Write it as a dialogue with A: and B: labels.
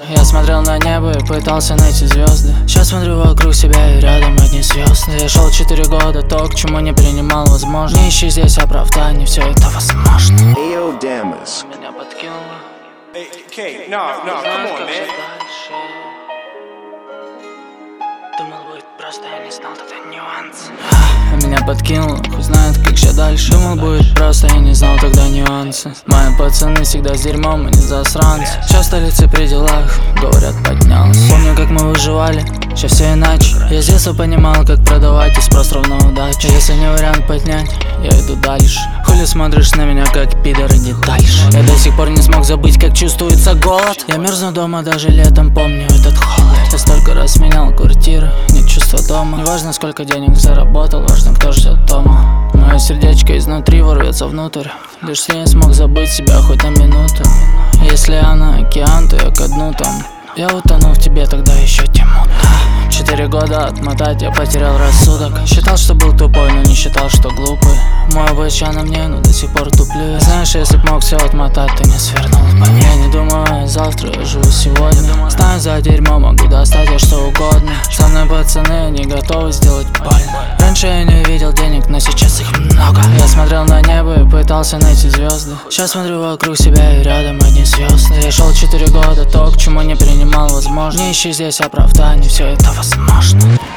A: Я смотрел на небо и пытался найти звезды. Сейчас смотрю вокруг себя и рядом одни звезды. Я шел 4 года, то, к чему не принимал возможно. Не ищи здесь оправданий, все это возможно. Меня подкинуло. Думал, будет просто, я не знал тогда нюансы. Меня подкинуло, хуй знает, как же дальше. Думал, будет просто, я не знал тогда нюансы. Мои пацаны всегда с дерьмом, а не засранцы. Сейчас в столице при делах, говорят, поднялся. Помню, как мы выживали, сейчас все иначе. Я с детства понимал, как продавать и спрос равно удачи. Если не вариант поднять, я иду дальше. Хули смотришь на меня, как пидор, иди дальше. Я до сих пор не смог забыть, как чувствуется голод. Я мерзну дома, даже летом помню этот холод. Я столько раз менял квартиры, нет чувства дома. Не важно, сколько денег заработал, важно, кто ждет дома. Мое сердечко изнутри ворвется внутрь. Лишь я не смог забыть себя хоть на минуту. Если она океан, то я ко дну там. Я утону в тебе, тогда еще темно. 4 года отмотать, я потерял рассудок. Считал, что был тупой, но не считал, что глупый. Мой обычай на мне, но до сих пор туплю. Знаешь, если б мог все отмотать, ты не свернул бы. Я не думаю о завтра, я живу сегодня. Знаю, за дерьмо могу достать я что угодно. Со мной пацаны не готовы сделать больно. Раньше я не видел денег, но сейчас их много. Я смотрел на небо и пытался найти звезды. Сейчас смотрю вокруг себя и рядом одни звезды. Я шел 4 года, то, к чему не принимал возможно. Не ищи здесь оправданий, все это возможно.